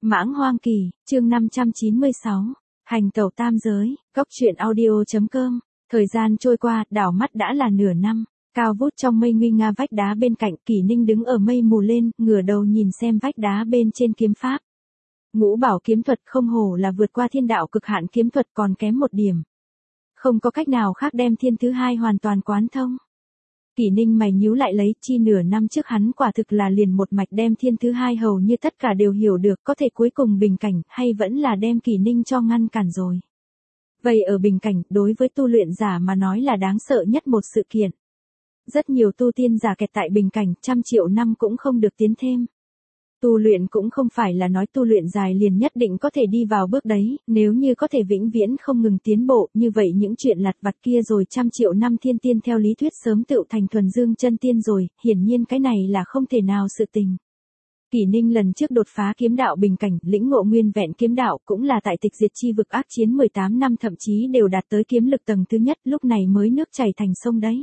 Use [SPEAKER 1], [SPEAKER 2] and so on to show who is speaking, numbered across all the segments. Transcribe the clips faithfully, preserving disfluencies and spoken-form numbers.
[SPEAKER 1] Mãng Hoang Kỳ, chương năm trăm chín mươi sáu, hành tẩu tam giới, góc truyện audio.com, thời gian trôi qua, đảo mắt đã là nửa năm, cao vút trong mây nguy nga vách đá bên cạnh, Kỷ Ninh đứng ở mây mù lên, ngửa đầu nhìn xem vách đá bên trên kiếm pháp. Ngũ bảo kiếm thuật không hổ là vượt qua thiên đạo cực hạn kiếm thuật còn kém một điểm. Không có cách nào khác đem thiên thứ hai hoàn toàn quán thông. Kỷ Ninh mày nhíu lại lấy, chi nửa năm trước hắn quả thực là liền một mạch đem thiên thứ hai hầu như tất cả đều hiểu được, có thể cuối cùng bình cảnh, hay vẫn là đem Kỷ Ninh cho ngăn cản rồi. Vậy ở bình cảnh, đối với tu luyện giả mà nói là đáng sợ nhất một sự kiện. Rất nhiều tu tiên giả kẹt tại bình cảnh, trăm triệu năm cũng không được tiến thêm. Tu luyện cũng không phải là nói tu luyện dài liền nhất định có thể đi vào bước đấy, nếu như có thể vĩnh viễn không ngừng tiến bộ, như vậy những chuyện lặt vặt kia rồi trăm triệu năm thiên tiên theo lý thuyết sớm tựu thành thuần dương chân tiên rồi, hiển nhiên cái này là không thể nào sự tình. Kỷ Ninh lần trước đột phá kiếm đạo bình cảnh, lĩnh ngộ nguyên vẹn kiếm đạo, cũng là tại tịch diệt chi vực ác chiến mười tám năm thậm chí đều đạt tới kiếm lực tầng thứ nhất, lúc này mới nước chảy thành sông đấy.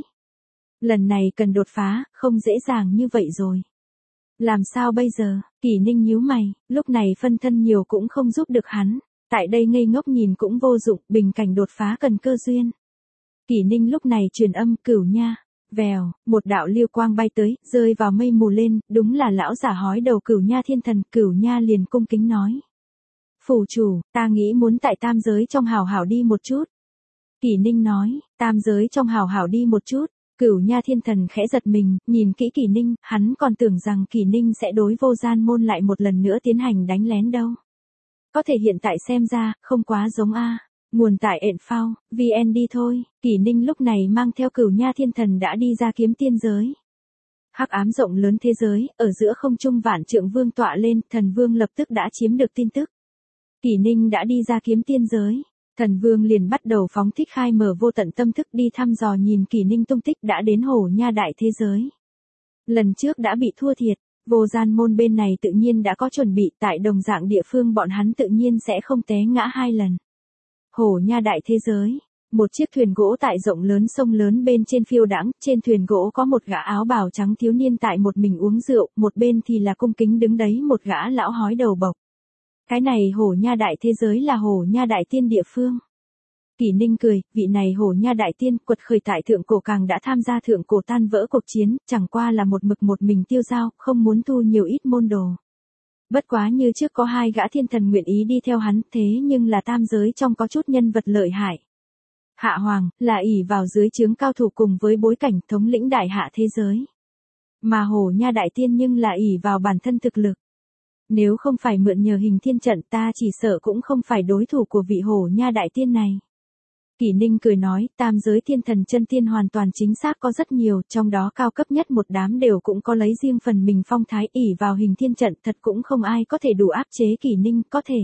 [SPEAKER 1] Lần này cần đột phá, không dễ dàng như vậy rồi. Làm sao bây giờ? Kỷ Ninh nhíu mày, lúc này phân thân nhiều cũng không giúp được hắn, tại đây ngây ngốc nhìn cũng vô dụng, bình cảnh đột phá cần cơ duyên. Kỷ Ninh lúc này truyền âm, Cửu Nha, vèo, một đạo liêu quang bay tới, rơi vào mây mù lên, đúng là lão giả hói đầu Cửu Nha thiên thần, Cửu Nha liền cung kính nói. Phủ chủ, ta nghĩ muốn tại tam giới trong hào hảo đi một chút. Kỷ Ninh nói, tam giới trong hào hảo đi một chút. Cửu Nha thiên thần khẽ giật mình, nhìn kỹ Kỷ Ninh, hắn còn tưởng rằng Kỷ Ninh sẽ đối Vô Gian môn lại một lần nữa tiến hành đánh lén đâu. Có thể hiện tại xem ra, không quá giống a. Nguồn tại ện phao, vê en đi thôi. Kỷ Ninh lúc này mang theo Cửu Nha thiên thần đã đi ra kiếm tiên giới. Hắc ám rộng lớn thế giới, ở giữa không trung vạn trượng vương tọa lên, thần vương lập tức đã chiếm được tin tức. Kỷ Ninh đã đi ra kiếm tiên giới. Thần vương liền bắt đầu phóng thích khai mở vô tận tâm thức đi thăm dò nhìn Kỷ Ninh tung tích đã đến Hổ Nha đại thế giới. Lần trước đã bị thua thiệt, Vô Gian môn bên này tự nhiên đã có chuẩn bị, tại đồng dạng địa phương bọn hắn tự nhiên sẽ không té ngã hai lần. Hổ Nha đại thế giới, một chiếc thuyền gỗ tại rộng lớn sông lớn bên trên phiêu đãng, trên thuyền gỗ có một gã áo bào trắng thiếu niên tại một mình uống rượu, một bên thì là cung kính đứng đấy một gã lão hói đầu bộc. Cái này Hổ Nha đại thế giới là Hổ Nha đại tiên địa phương. Kỷ Ninh cười, vị này Hổ Nha đại tiên quật khởi tại thượng cổ càng đã tham gia thượng cổ tan vỡ cuộc chiến, chẳng qua là một mực một mình tiêu dao, không muốn thu nhiều ít môn đồ. Bất quá như trước có hai gã thiên thần nguyện ý đi theo hắn, thế nhưng là tam giới trong có chút nhân vật lợi hại. Hạ Hoàng, là ỷ vào dưới trướng cao thủ cùng với bối cảnh thống lĩnh đại hạ thế giới. Mà Hổ Nha đại tiên nhưng là ỷ vào bản thân thực lực. Nếu không phải mượn nhờ hình thiên trận ta chỉ sợ cũng không phải đối thủ của vị Hổ Nha đại tiên này. Kỷ Ninh cười nói, tam giới thiên thần chân tiên hoàn toàn chính xác có rất nhiều, trong đó cao cấp nhất một đám đều cũng có lấy riêng phần mình phong thái, ỷ vào hình thiên trận thật cũng không ai có thể đủ áp chế Kỷ Ninh, có thể.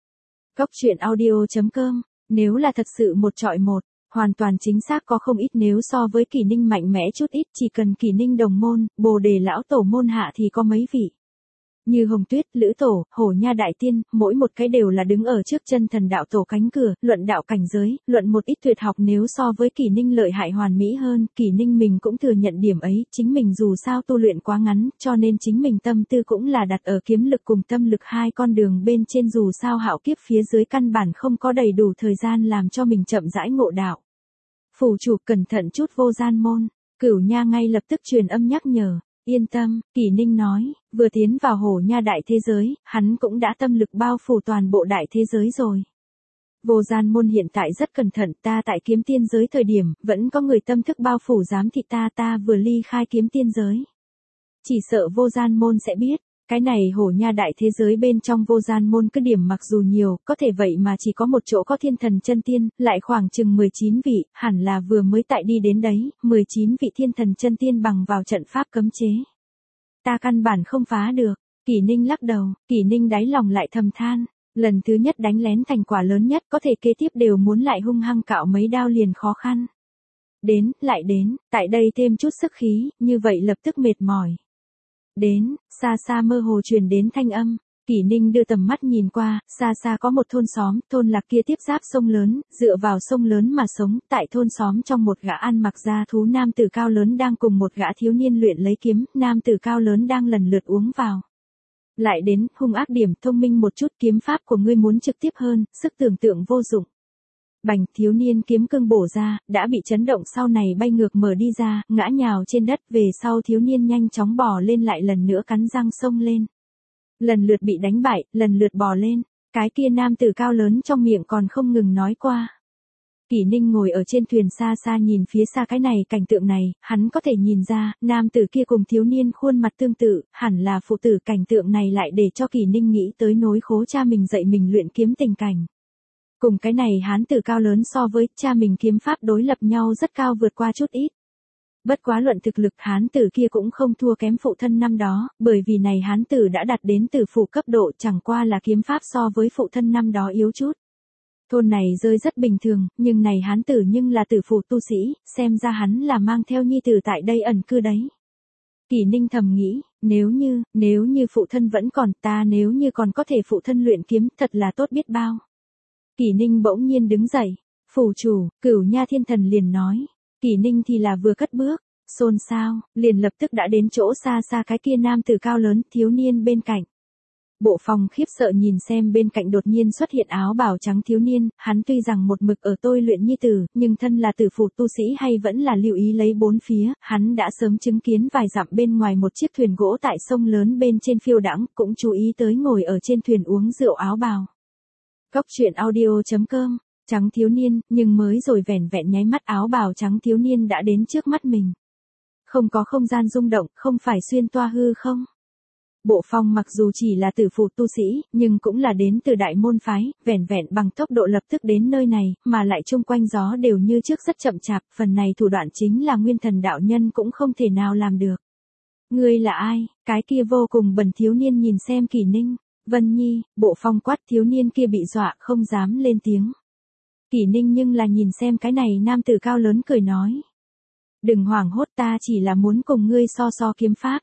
[SPEAKER 1] Góc truyện audio.com, nếu là thật sự một trọi một, hoàn toàn chính xác có không ít nếu so với Kỷ Ninh mạnh mẽ chút ít, chỉ cần Kỷ Ninh đồng môn, Bồ Đề lão tổ môn hạ thì có mấy vị. Như Hồng Tuyết, Lữ Tổ, Hổ Nha đại tiên, mỗi một cái đều là đứng ở trước chân thần đạo tổ cánh cửa, luận đạo cảnh giới, luận một ít tuyệt học nếu so với Kỷ Ninh lợi hại hoàn mỹ hơn, Kỷ Ninh mình cũng thừa nhận điểm ấy, chính mình dù sao tu luyện quá ngắn, cho nên chính mình tâm tư cũng là đặt ở kiếm lực cùng tâm lực hai con đường bên trên, dù sao hạo kiếp phía dưới căn bản không có đầy đủ thời gian làm cho mình chậm rãi ngộ đạo. Phủ chủ cẩn thận chút Vô Gian môn, Cửu Nha ngay lập tức truyền âm nhắc nhở. Yên tâm, Kỷ Ninh nói, vừa tiến vào Hổ Nha đại thế giới, hắn cũng đã tâm lực bao phủ toàn bộ đại thế giới rồi. Vô Gian môn hiện tại rất cẩn thận, ta tại kiếm tiên giới thời điểm, vẫn có người tâm thức bao phủ giám thị ta, ta vừa ly khai kiếm tiên giới. Chỉ sợ Vô Gian môn sẽ biết, cái này Hổ Nha đại thế giới bên trong Vô Gian môn cứ điểm mặc dù nhiều, có thể vậy mà chỉ có một chỗ có thiên thần chân tiên, lại khoảng chừng mười chín vị, hẳn là vừa mới tại đi đến đấy, mười chín vị thiên thần chân tiên bằng vào trận pháp cấm chế. Ta căn bản không phá được, Kỷ Ninh lắc đầu, Kỷ Ninh đáy lòng lại thầm than, lần thứ nhất đánh lén thành quả lớn nhất có thể kế tiếp đều muốn lại hung hăng cạo mấy đao liền khó khăn. Đến, lại đến, tại đây thêm chút sức khí, như vậy lập tức mệt mỏi. Đến, xa xa mơ hồ truyền đến thanh âm, Kỷ Ninh đưa tầm mắt nhìn qua, xa xa có một thôn xóm, thôn lạc kia tiếp giáp sông lớn, dựa vào sông lớn mà sống, tại thôn xóm trong một gã ăn mặc da thú nam tử cao lớn đang cùng một gã thiếu niên luyện lấy kiếm, nam tử cao lớn đang lần lượt uống vào. Lại đến, hung ác điểm, thông minh một chút, kiếm pháp của ngươi muốn trực tiếp hơn, sức tưởng tượng vô dụng. Bành, thiếu niên kiếm cương bổ ra, đã bị chấn động sau này bay ngược mở đi ra, ngã nhào trên đất, về sau thiếu niên nhanh chóng bò lên lại lần nữa cắn răng xông lên. Lần lượt bị đánh bại, lần lượt bò lên, cái kia nam tử cao lớn trong miệng còn không ngừng nói qua. Kỷ Ninh ngồi ở trên thuyền xa xa nhìn phía xa cái này cảnh tượng này, hắn có thể nhìn ra, nam tử kia cùng thiếu niên khuôn mặt tương tự, hẳn là phụ tử, cảnh tượng này lại để cho Kỷ Ninh nghĩ tới nối khố cha mình dạy mình luyện kiếm tình cảnh. Cùng cái này hán tử cao lớn so với cha mình kiếm pháp đối lập nhau rất cao vượt qua chút ít. Bất quá luận thực lực hán tử kia cũng không thua kém phụ thân năm đó, bởi vì này hán tử đã đạt đến tử phụ cấp độ, chẳng qua là kiếm pháp so với phụ thân năm đó yếu chút. Thôn này rơi rất bình thường, nhưng này hán tử nhưng là tử phụ tu sĩ, xem ra hắn là mang theo nhi tử tại đây ẩn cư đấy. Kỷ Ninh thầm nghĩ, nếu như, nếu như phụ thân vẫn còn, ta nếu như còn có thể phụ thân luyện kiếm, thật là tốt biết bao. Kỷ Ninh bỗng nhiên đứng dậy, phủ chủ, Cửu Nha Thiên Thần liền nói. Kỷ Ninh thì là vừa cất bước, xôn xao, liền lập tức đã đến chỗ xa xa cái kia nam tử cao lớn, thiếu niên bên cạnh. Bộ Phong khiếp sợ nhìn xem bên cạnh đột nhiên xuất hiện áo bào trắng thiếu niên, hắn tuy rằng một mực ở tôi luyện nhi tử, nhưng thân là tử phụ tu sĩ hay vẫn là lưu ý lấy bốn phía, hắn đã sớm chứng kiến vài dặm bên ngoài một chiếc thuyền gỗ tại sông lớn bên trên phiêu đãng, cũng chú ý tới ngồi ở trên thuyền uống rượu áo bào. Góc truyện audio chấm com, trắng thiếu niên, nhưng mới rồi vẻn vẹn nháy mắt áo bào trắng thiếu niên đã đến trước mắt mình. Không có không gian rung động, không phải xuyên toa hư không? Bộ Phong mặc dù chỉ là tử phụ tu sĩ, nhưng cũng là đến từ đại môn phái, vẻn vẹn bằng tốc độ lập tức đến nơi này, mà lại chung quanh gió đều như trước rất chậm chạp, phần này thủ đoạn chính là nguyên thần đạo nhân cũng không thể nào làm được. Ngươi là ai? Cái kia vô cùng bẩn thiếu niên nhìn xem Kỷ Ninh. Vân Nhi, Bộ Phong quát, thiếu niên kia bị dọa không dám lên tiếng. Kỷ Ninh nhưng là nhìn xem cái này nam tử cao lớn cười nói. Đừng hoảng hốt, ta chỉ là muốn cùng ngươi so so kiếm pháp.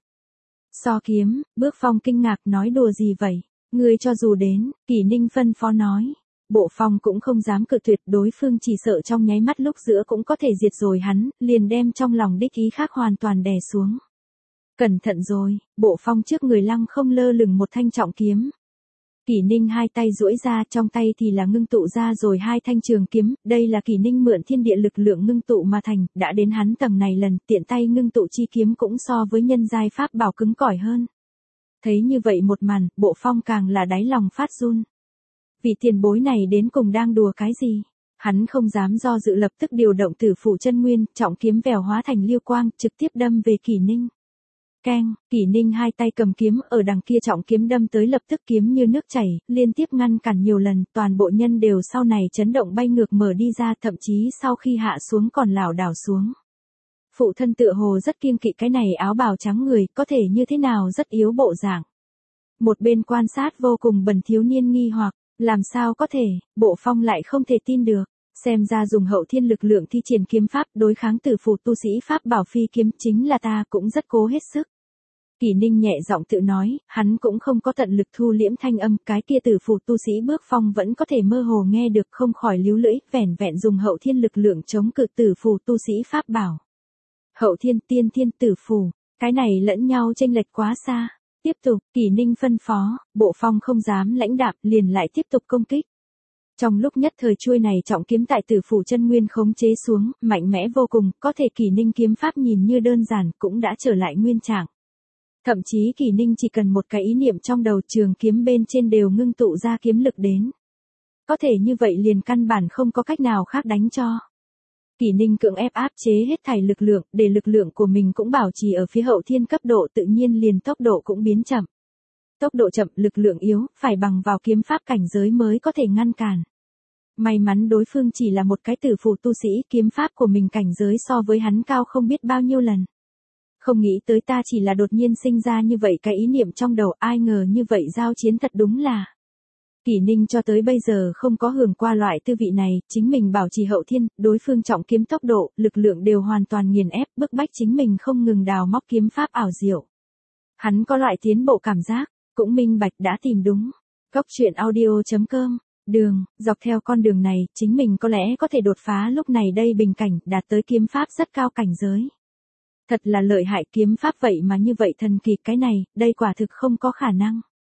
[SPEAKER 1] So kiếm, Bước Phong kinh ngạc nói đùa gì vậy, ngươi cho dù đến, Kỷ Ninh phân phó nói. Bộ Phong cũng không dám cự tuyệt, đối phương chỉ sợ trong nháy mắt lúc giữa cũng có thể diệt rồi hắn, liền đem trong lòng đích ý khác hoàn toàn đè xuống. Cẩn thận rồi, Bộ Phong trước người lăng không lơ lửng một thanh trọng kiếm. Kỷ Ninh hai tay duỗi ra, trong tay thì là ngưng tụ ra rồi hai thanh trường kiếm, đây là Kỷ Ninh mượn thiên địa lực lượng ngưng tụ mà thành, đã đến hắn tầng này lần, tiện tay ngưng tụ chi kiếm cũng so với nhân giai pháp bảo cứng cỏi hơn. Thấy như vậy một màn, Bộ Phong càng là đáy lòng phát run. Vị tiền bối này đến cùng đang đùa cái gì? Hắn không dám do dự, lập tức điều động tử phụ chân nguyên, trọng kiếm vèo hóa thành liêu quang, trực tiếp đâm về Kỷ Ninh. Keng, Kỷ Ninh hai tay cầm kiếm, ở đằng kia trọng kiếm đâm tới lập tức kiếm như nước chảy, liên tiếp ngăn cản nhiều lần, toàn bộ nhân đều sau này chấn động bay ngược mở đi ra, thậm chí sau khi hạ xuống còn lảo đảo xuống. Phụ thân tựa hồ rất kiêng kỵ cái này áo bào trắng người, có thể như thế nào rất yếu bộ dạng. Một bên quan sát vô cùng bẩn thiếu niên nghi hoặc, làm sao có thể, Bộ Phong lại không thể tin được. Xem ra dùng hậu thiên lực lượng thi triển kiếm pháp đối kháng tử phụ tu sĩ pháp bảo phi kiếm chính là ta cũng rất cố hết sức. Kỷ Ninh nhẹ giọng tự nói, hắn cũng không có tận lực thu liễm thanh âm, cái kia tử phụ tu sĩ Bước Phong vẫn có thể mơ hồ nghe được, không khỏi líu lưỡi, vẻn vẹn dùng hậu thiên lực lượng chống cự tử phụ tu sĩ pháp bảo. Hậu thiên, tiên thiên, tử phụ, cái này lẫn nhau chênh lệch quá xa. Tiếp tục, Kỷ Ninh phân phó, Bộ Phong không dám lãnh đạm, liền lại tiếp tục công kích. Trong lúc nhất thời chuôi này trọng kiếm tại tử phủ chân nguyên khống chế xuống, mạnh mẽ vô cùng, có thể Kỷ Ninh kiếm pháp nhìn như đơn giản cũng đã trở lại nguyên trạng. Thậm chí Kỷ Ninh chỉ cần một cái ý niệm trong đầu, trường kiếm bên trên đều ngưng tụ ra kiếm lực đến. Có thể như vậy liền căn bản không có cách nào khác đánh cho. Kỷ Ninh cưỡng ép áp chế hết thảy lực lượng, để lực lượng của mình cũng bảo trì ở phía hậu thiên cấp độ, tự nhiên liền tốc độ cũng biến chậm. Tốc độ chậm, lực lượng yếu, phải bằng vào kiếm pháp cảnh giới mới có thể ngăn cản. May mắn đối phương chỉ là một cái tử phụ tu sĩ, kiếm pháp của mình cảnh giới so với hắn cao không biết bao nhiêu lần. Không nghĩ tới ta chỉ là đột nhiên sinh ra như vậy cái ý niệm trong đầu, ai ngờ như vậy giao chiến thật đúng là. Kỷ Ninh cho tới bây giờ không có hưởng qua loại tư vị này, chính mình bảo trì hậu thiên, đối phương trọng kiếm tốc độ, lực lượng đều hoàn toàn nghiền ép, bức bách chính mình không ngừng đào móc kiếm pháp ảo diệu. Hắn có loại tiến bộ cảm giác, cũng minh bạch đã tìm đúng. Góc truyện audio chấm com, đường, dọc theo con đường này, chính mình có lẽ có thể đột phá lúc này đây bình cảnh, đạt tới kiếm pháp rất cao cảnh giới. Thật là lợi hại, kiếm pháp vậy mà như vậy thần kỳ, cái này, đây quả thực không có khả năng.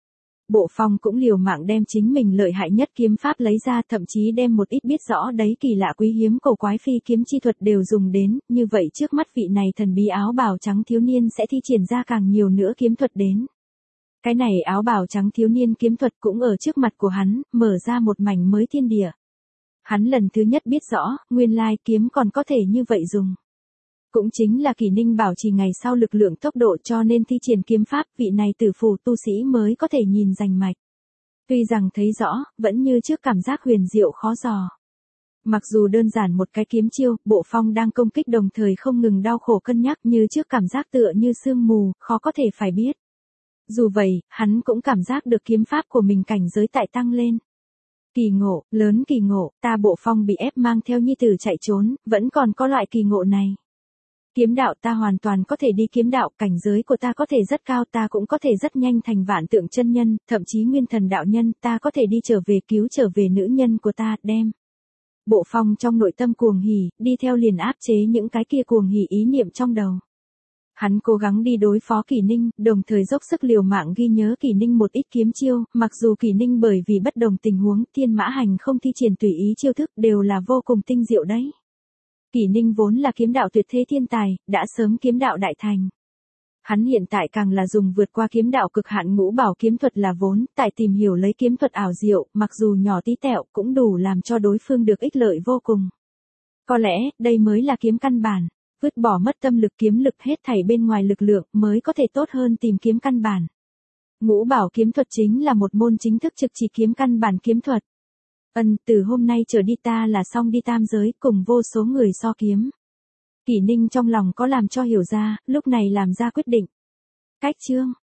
[SPEAKER 1] Bộ Phong cũng liều mạng đem chính mình lợi hại nhất kiếm pháp lấy ra, thậm chí đem một ít biết rõ đấy kỳ lạ quý hiếm cổ quái phi kiếm chi thuật đều dùng đến, như vậy trước mắt vị này thần bí áo bào trắng thiếu niên sẽ thi triển ra càng nhiều nữa kiếm thuật đến. Cái này áo bào trắng thiếu niên kiếm thuật cũng ở trước mặt của hắn, mở ra một mảnh mới thiên địa. Hắn lần thứ nhất biết rõ, nguyên lai kiếm còn có thể như vậy dùng. Cũng chính là Kỷ Ninh bảo trì ngày sau lực lượng tốc độ, cho nên thi triển kiếm pháp, vị này tử phù tu sĩ mới có thể nhìn rành mạch. Tuy rằng thấy rõ, vẫn như trước cảm giác huyền diệu khó dò. Mặc dù đơn giản một cái kiếm chiêu, Bộ Phong đang công kích đồng thời không ngừng đau khổ cân nhắc, như trước cảm giác tựa như sương mù, khó có thể phải biết. Dù vậy, hắn cũng cảm giác được kiếm pháp của mình cảnh giới tại tăng lên. Kỳ ngộ, lớn kỳ ngộ, ta Bộ Phong bị ép mang theo nhi tử chạy trốn, vẫn còn có loại kỳ ngộ này. Kiếm đạo ta hoàn toàn có thể đi kiếm đạo, cảnh giới của ta có thể rất cao, ta cũng có thể rất nhanh thành vạn tượng chân nhân, thậm chí nguyên thần đạo nhân, ta có thể đi trở về cứu trở về nữ nhân của ta, đem. Bộ Phong trong nội tâm cuồng hỉ, đi theo liền áp chế những cái kia cuồng hỉ ý niệm trong đầu. Hắn cố gắng đi đối phó Kỷ Ninh, đồng thời dốc sức liều mạng ghi nhớ Kỷ Ninh một ít kiếm chiêu, mặc dù Kỷ Ninh bởi vì bất đồng tình huống, Thiên Mã Hành không thi triển tùy ý chiêu thức đều là vô cùng tinh diệu đấy. Kỷ Ninh vốn là kiếm đạo tuyệt thế thiên tài, đã sớm kiếm đạo đại thành. Hắn hiện tại càng là dùng vượt qua kiếm đạo cực hạn ngũ bảo kiếm thuật là vốn, tại tìm hiểu lấy kiếm thuật ảo diệu, mặc dù nhỏ tí tẹo cũng đủ làm cho đối phương được ích lợi vô cùng. Có lẽ, đây mới là kiếm căn bản, vứt bỏ mất tâm lực kiếm lực hết thảy bên ngoài lực lượng mới có thể tốt hơn tìm kiếm căn bản. Ngũ bảo kiếm thuật chính là một môn chính thức trực chỉ kiếm căn bản kiếm thuật. Ân, từ hôm nay trở đi ta là xong đi tam giới cùng vô số người so kiếm. Kỷ Ninh trong lòng có làm cho hiểu ra, lúc này làm ra quyết định. Cách chương.